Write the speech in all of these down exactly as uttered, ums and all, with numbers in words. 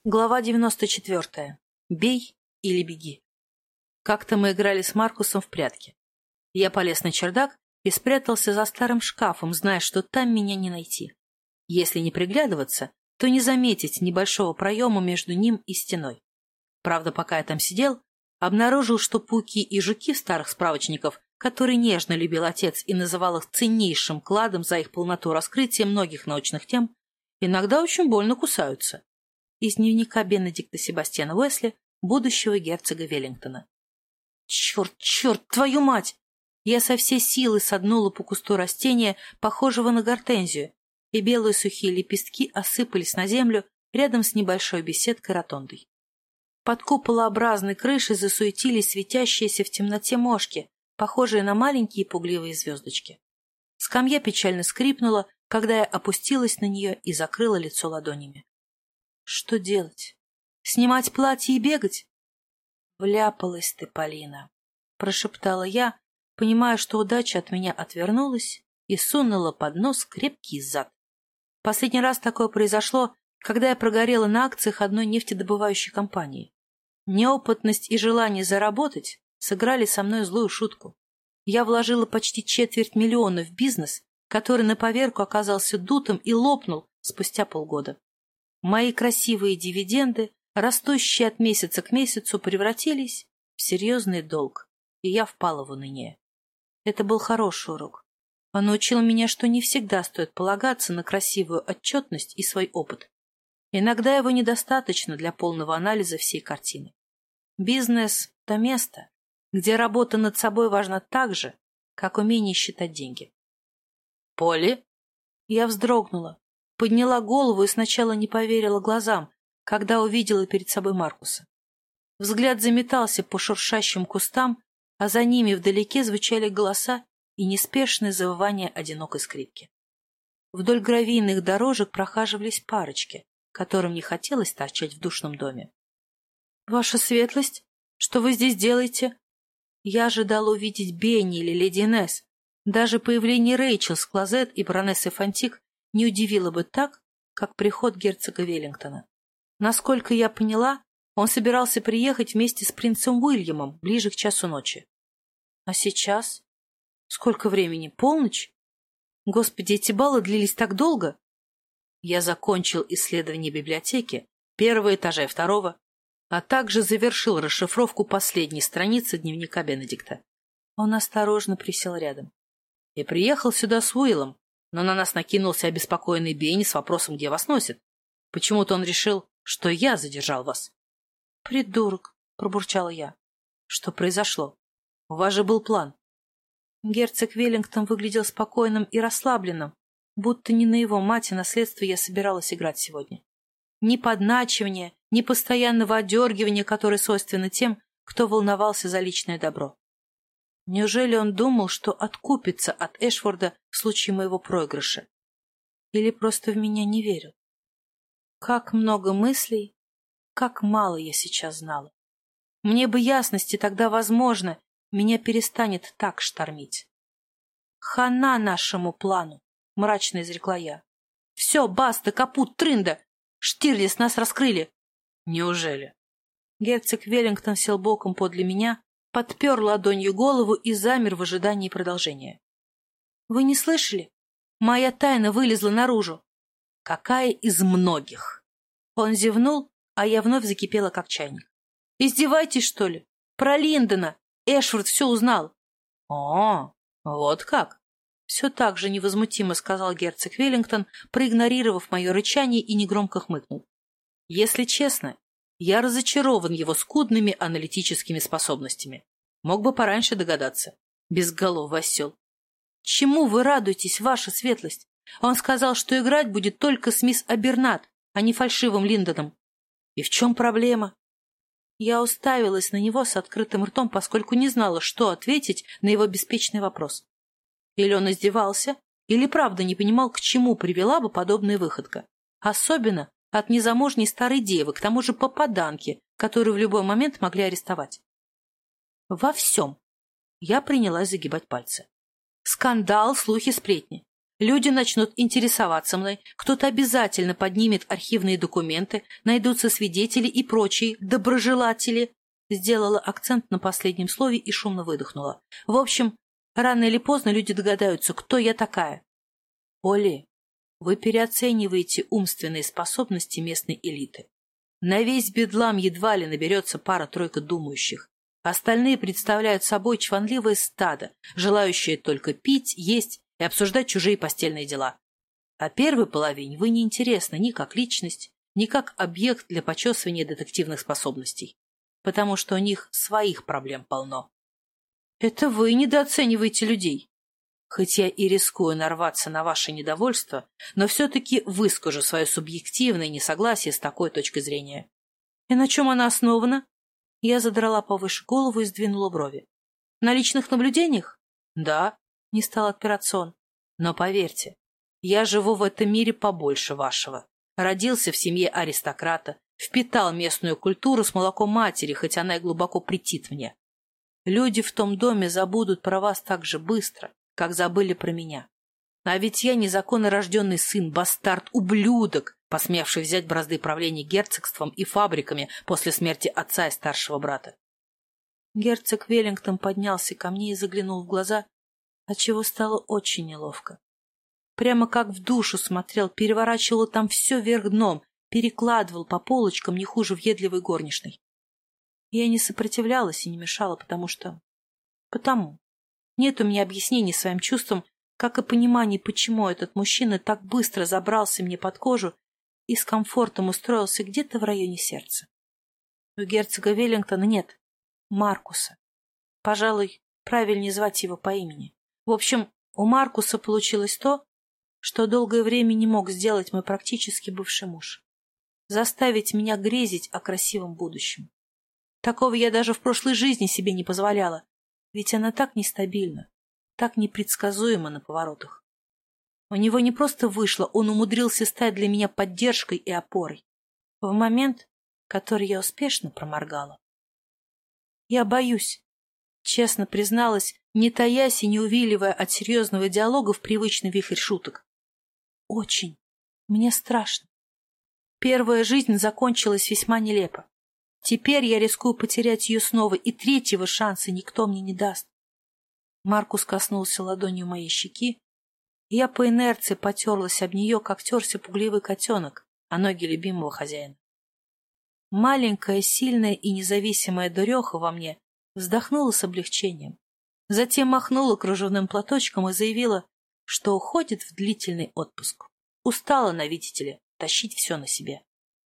Глава девяносто четвертая. Бей или беги. Как-то мы играли с Маркусом в прятки. Я полез на чердак и спрятался за старым шкафом, зная, что там меня не найти. Если не приглядываться, то не заметить небольшого проема между ним и стеной. Правда, пока я там сидел, обнаружил, что пауки и жуки в старых справочниках, которые нежно любил отец и называл их ценнейшим кладом за их полноту раскрытия многих научных тем, иногда очень больно кусаются. Из дневника Бенедикта Себастьяна Уэсли, будущего герцога Веллингтона. Черт, черт, твою мать! Я со всей силы согнула по кусту растения, похожего на гортензию, и белые сухие лепестки осыпались на землю рядом с небольшой беседкой-ротондой. Под куполообразной крышей засуетились светящиеся в темноте мошки, похожие на маленькие пугливые звездочки. Скамья печально скрипнула, когда я опустилась на нее и закрыла лицо ладонями. Что делать? Снимать платье и бегать? Вляпалась ты, Полина, прошептала я, понимая, что удача от меня отвернулась и сунула под нос крепкий зад. Последний раз такое произошло, когда я прогорела на акциях одной нефтедобывающей компании. Неопытность и желание заработать сыграли со мной злую шутку. Я вложила почти четверть миллиона в бизнес, который на поверку оказался дутым и лопнул спустя полгода. Мои красивые дивиденды, растущие от месяца к месяцу, превратились в серьезный долг, и я впала в уныние. Это был хороший урок. Он научил меня, что не всегда стоит полагаться на красивую отчетность и свой опыт. Иногда его недостаточно для полного анализа всей картины. Бизнес — то место, где работа над собой важна так же, как умение считать деньги. «Полли?» Я вздрогнула. Подняла голову и сначала не поверила глазам, когда увидела перед собой Маркуса. Взгляд заметался по шуршащим кустам, а за ними вдалеке звучали голоса и неспешное завывание одинокой скрипки. Вдоль гравийных дорожек прохаживались парочки, которым не хотелось торчать в душном доме. — Ваша светлость, что вы здесь делаете? Я ожидала увидеть Бенни или леди Инесс. Даже появление Рэйчел с Клозет и баронессы Фонтик не удивило бы так, как приход герцога Веллингтона. Насколько я поняла, он собирался приехать вместе с принцем Уильямом ближе к часу ночи. А сейчас? Сколько времени? Полночь? Господи, эти баллы длились так долго. Я закончил исследование библиотеки, первого этажа и второго, а также завершил расшифровку последней страницы дневника Бенедикта. Он осторожно присел рядом. И приехал сюда с Уиллом, но на нас накинулся обеспокоенный Бенни с вопросом, где вас носит. Почему-то он решил, что я задержал вас. — Придурок, — пробурчала я. — Что произошло? У вас же был план. Герцог Веллингтон выглядел спокойным и расслабленным, будто не на его мать и наследство я собиралась играть сегодня. Ни подначивания, ни постоянного одергивания, которое свойственно тем, кто волновался за личное добро. Неужели он думал, что откупится от Эшфорда в случае моего проигрыша? Или просто в меня не верил? Как много мыслей, как мало я сейчас знала. Мне бы ясности, тогда, возможно, меня перестанет так штормить. «Хана нашему плану!» — мрачно изрекла я. «Все, баста, капут, трында! Штирлиц, нас раскрыли!» «Неужели?» Герцог Веллингтон сел боком подле меня, подпер ладонью голову и замер в ожидании продолжения. «Вы не слышали? Моя тайна вылезла наружу». «Какая из многих?» Он зевнул, а я вновь закипела, как чайник. «Издеваетесь, что ли? Про Линдона! Эшфорд все узнал!» «О, вот как!» Все так же невозмутимо сказал герцог Веллингтон, проигнорировав мое рычание, и негромко хмыкнул. «Если честно, я разочарован его скудными аналитическими способностями. Мог бы пораньше догадаться. Безголовый осел. Чему вы радуетесь, ваша светлость? Он сказал, что играть будет только с мисс Абернат, а не фальшивым Линдоном. И в чем проблема?» Я уставилась на него с открытым ртом, поскольку не знала, что ответить на его беспечный вопрос. Или он издевался, или правда не понимал, к чему привела бы подобная выходка. Особенно от незамужней старой девы, к тому же попаданки, которую в любой момент могли арестовать. Во всем я принялась загибать пальцы. Скандал, слухи, сплетни. Люди начнут интересоваться мной, кто-то обязательно поднимет архивные документы, найдутся свидетели и прочие доброжелатели. Сделала акцент на последнем слове и шумно выдохнула. В общем, рано или поздно люди догадаются, кто я такая. Оли, вы переоцениваете умственные способности местной элиты. На весь бедлам едва ли наберется пара-тройка думающих. Остальные представляют собой чванливое стадо, желающее только пить, есть и обсуждать чужие постельные дела. А первой половине вы не интересны ни как личность, ни как объект для почесывания детективных способностей, потому что у них своих проблем полно. Это вы недооцениваете людей. Хоть я и рискую нарваться на ваше недовольство, но все-таки выскажу свое субъективное несогласие с такой точкой зрения. И на чем она основана? Я задрала повыше голову и сдвинула брови. На личных наблюдениях? Да, не стал отпираться он. Но поверьте, я живу в этом мире побольше вашего. Родился в семье аристократа, впитал местную культуру с молоком матери, хоть она и глубоко претит мне. Люди в том доме забудут про вас так же быстро, как забыли про меня. А ведь я незаконно рожденный сын, бастард, ублюдок, посмевший взять бразды правления герцогством и фабриками после смерти отца и старшего брата. Герцог Веллингтон поднялся ко мне и заглянул в глаза, отчего стало очень неловко. Прямо как в душу смотрел, переворачивал там все вверх дном, перекладывал по полочкам не хуже въедливой горничной. Я не сопротивлялась и не мешала, потому что... Потому. Нет у меня объяснений своим чувствам, как и пониманий, почему этот мужчина так быстро забрался мне под кожу и с комфортом устроился где-то в районе сердца. У герцога Веллингтона нет Маркуса. Пожалуй, правильнее звать его по имени. В общем, у Маркуса получилось то, что долгое время не мог сделать мой практически бывший муж. Заставить меня грезить о красивом будущем. Такого я даже в прошлой жизни себе не позволяла, ведь она так нестабильна, так непредсказуема на поворотах. У него не просто вышло, он умудрился стать для меня поддержкой и опорой. В момент, который я успешно проморгала. Я боюсь, честно призналась, не таясь и не увиливая от серьезного диалога в привычный вихрь шуток. Очень. Мне страшно. Первая жизнь закончилась весьма нелепо. Теперь я рискую потерять ее снова, и третьего шанса никто мне не даст. Маркус коснулся ладонью моей щеки, и я по инерции потерлась об нее, как терся пугливый котенок о ноги любимого хозяина. Маленькая, сильная и независимая дуреха во мне вздохнула с облегчением, затем махнула кружевным платочком и заявила, что уходит в длительный отпуск. Устала она, видите ли, тащить все на себе.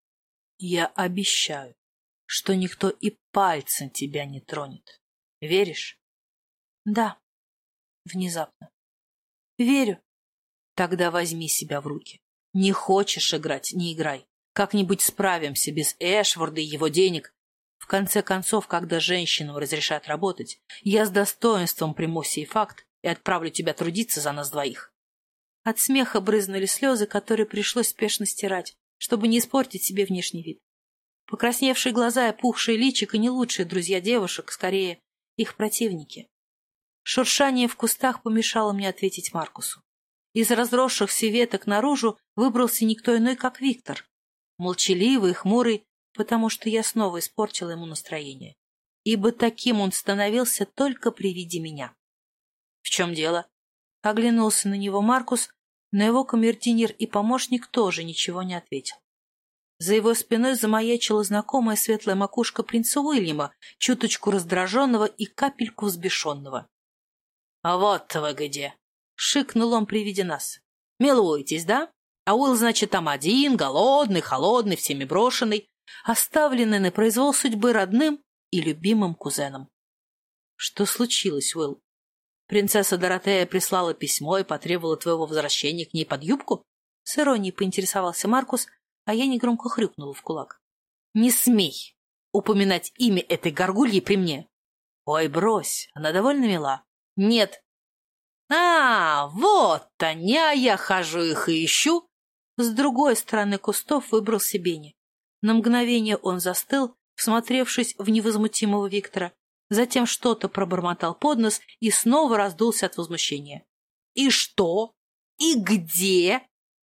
Я обещаю, что никто и пальцем тебя не тронет. Веришь? Да. Внезапно. Верю. Тогда возьми себя в руки. Не хочешь играть — не играй. Как-нибудь справимся без Эшворда и его денег. В конце концов, когда женщинам разрешат работать, я с достоинством приму сей факт и отправлю тебя трудиться за нас двоих. От смеха брызнули слезы, которые пришлось спешно стирать, чтобы не испортить себе внешний вид. Покрасневшие глаза и пухшие личико — не лучшие друзья девушек, скорее, их противники. Шуршание в кустах помешало мне ответить Маркусу. Из разросшихся веток наружу выбрался никто иной, как Виктор. Молчаливый, хмурый, потому что я снова испортила ему настроение. Ибо таким он становился только при виде меня. — В чем дело? — оглянулся на него Маркус, но его камердинер и помощник тоже ничего не ответил. За его спиной замаячила знакомая светлая макушка принца Уильяма, чуточку раздраженного и капельку взбешенного. — А вот вы где! — шикнул он при виде нас. — Милуетесь, да? А Уилл, значит, там один, голодный, холодный, всеми брошенный, оставленный на произвол судьбы родным и любимым кузеном. — Что случилось, Уилл? Принцесса Доротея прислала письмо и потребовала твоего возвращения к ней под юбку? С иронией поинтересовался Маркус, а я негромко хрюкнула в кулак. — Не смей упоминать имя этой горгульи при мне. — Ой, брось, она довольно мила. — Нет. — А, вот они, а я хожу их и ищу. С другой стороны кустов выбрался Бенни. На мгновение он застыл, всмотревшись в невозмутимого Виктора, затем что-то пробормотал под нос и снова раздулся от возмущения. — И что? И где?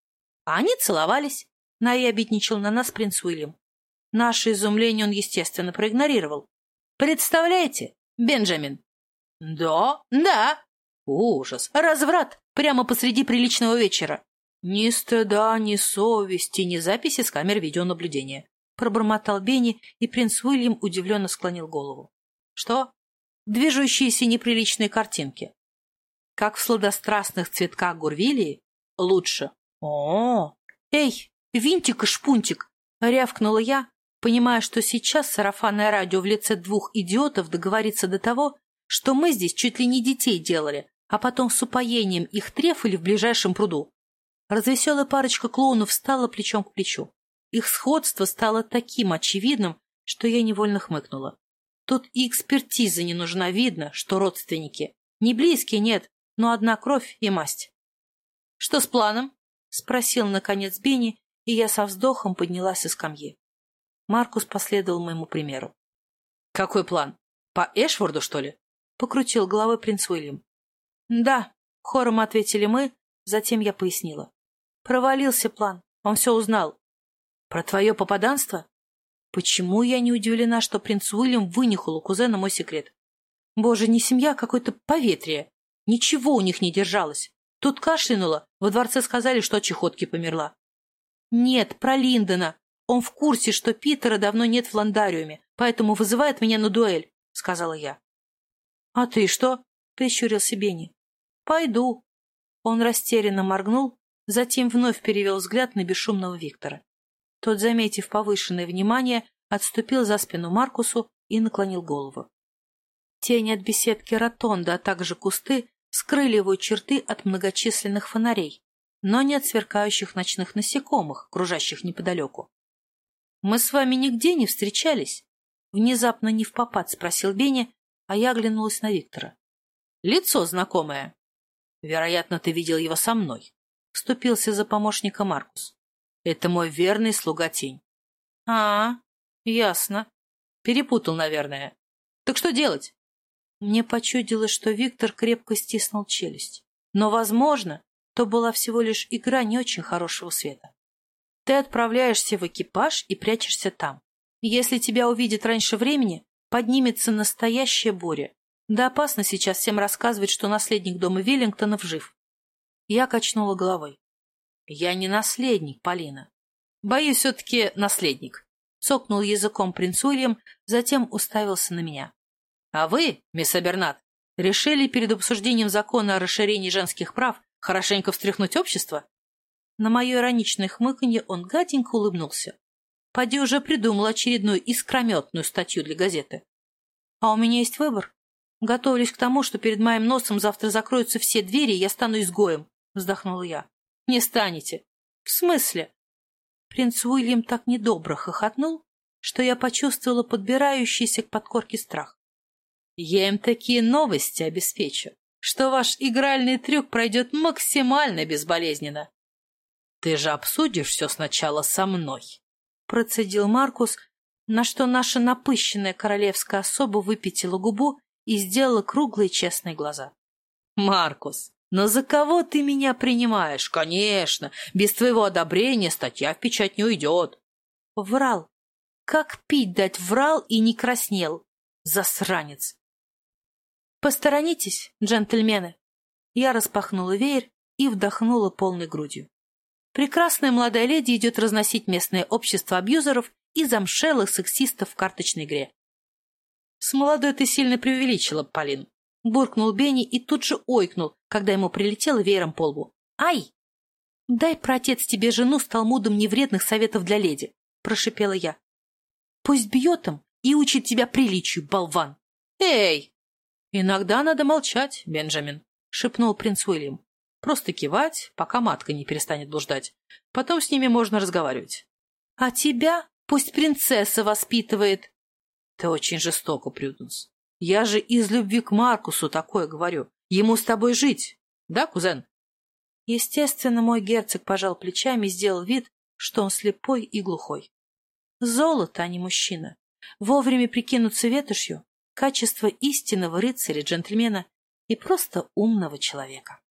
Они целовались. Наябедничал на нас принц Уильям. Наше изумление он, естественно, проигнорировал. Представляете, Бенджамин? Да, да. Ужас, разврат, прямо посреди приличного вечера. Ни стыда, ни совести, ни записи с камер видеонаблюдения. Пробормотал Бенни, и принц Уильям удивленно склонил голову. Что? Движущиеся неприличные картинки. Как в сладострастных цветках Гурвилии? Лучше. О, эй, винтик и шпунтик! Рявкнула я, понимая, что сейчас сарафанное радио в лице двух идиотов договорится до того, что мы здесь чуть ли не детей делали, а потом с упоением их трефали в ближайшем пруду. Развеселая парочка клоунов встала плечом к плечу. Их сходство стало таким очевидным, что я невольно хмыкнула. Тут и экспертиза не нужна, видно, что родственники. Не близкие, нет, но одна кровь и масть. — Что с планом? — спросил, наконец, Бенни, и я со вздохом поднялась со скамьи. Маркус последовал моему примеру. — Какой план? По Эшфорду, что ли? — покрутил головой принц Уильям. — Да, — хором ответили мы, затем я пояснила. Провалился план, он все узнал. — Про твое попаданство? Почему я не удивлена, что принц Уильям вынюхал у кузена мой секрет? Боже, не семья, а какое-то поветрие. Ничего у них не держалось. Тут кашлянула, во дворце сказали, что от чехотки померла. Нет, про Линдона. Он в курсе, что Питера давно нет в ландариуме, поэтому вызывает меня на дуэль, — сказала я. — А ты что? — прищурился Бенни. — Пойду. Он растерянно моргнул, затем вновь перевел взгляд на бесшумного Виктора. Тот, заметив повышенное внимание, отступил за спину Маркусу и наклонил голову. Тень от беседки ротонды, а также кусты скрыли его черты от многочисленных фонарей, но не от сверкающих ночных насекомых, кружащих неподалеку. — Мы с вами нигде не встречались? — внезапно невпопад спросил Бенни, а я оглянулась на Виктора. — Лицо знакомое. — Вероятно, ты видел его со мной. — вступился за помощника Маркус. — Это мой верный слуга Тень. — А, ясно. Перепутал, наверное. Так что делать? Мне почудилось, что Виктор крепко стиснул челюсть. Но, возможно, то была всего лишь игра не очень хорошего света. Ты отправляешься в экипаж и прячешься там. Если тебя увидят раньше времени, поднимется настоящая буря. Да опасно сейчас всем рассказывать, что наследник дома Виллингтонов жив. Я качнула головой. Я не наследник, Полина. Боюсь, все-таки наследник. Цокнул языком принц Уильям, затем уставился на меня. А вы, мисс Абернат, решили перед обсуждением закона о расширении женских прав хорошенько встряхнуть общество? На мое ироничное хмыканье он гаденько улыбнулся. Поди уже придумал очередную искрометную статью для газеты. А у меня есть выбор. Готовлюсь к тому, что перед моим носом завтра закроются все двери, и я стану изгоем, вздохнула я. Не станете. В смысле? Принц Уильям так недобро хохотнул, что я почувствовала подбирающийся к подкорке страх. Я им такие новости обеспечу, что ваш игральный трюк пройдет максимально безболезненно. Ты же обсудишь все сначала со мной, процедил Маркус, на что наша напыщенная королевская особа выпятила губу и сделала круглые честные глаза. Маркус, но за кого ты меня принимаешь? Конечно, без твоего одобрения статья в печать не уйдет. Врал. Как пить дать врал и не краснел. Засранец. Посторонитесь, джентльмены. Я распахнула веер и вдохнула полной грудью. Прекрасная молодая леди идет разносить местное общество абьюзеров и замшелых сексистов в карточной игре. С молодой ты сильно преувеличила, Полин. Буркнул Бенни и тут же ойкнул, когда ему прилетело веером по лбу. Ай! Дай, праотец, тебе жену с талмудом невредных советов для леди, прошипела я. Пусть бьет им и учит тебя приличию, болван. Эй! Иногда надо молчать, Бенджамин, шепнул принц Уильям. Просто кивать, пока матка не перестанет блуждать. Потом с ними можно разговаривать. А тебя пусть принцесса воспитывает. Ты очень жестоко, Прюденс. Я же из любви к Маркусу такое говорю. Ему с тобой жить. Да, кузен? Естественно, мой герцог пожал плечами и сделал вид, что он слепой и глухой. Золото, а не мужчина. Вовремя прикинуться ветошью — качество истинного рыцаря, джентльмена и просто умного человека.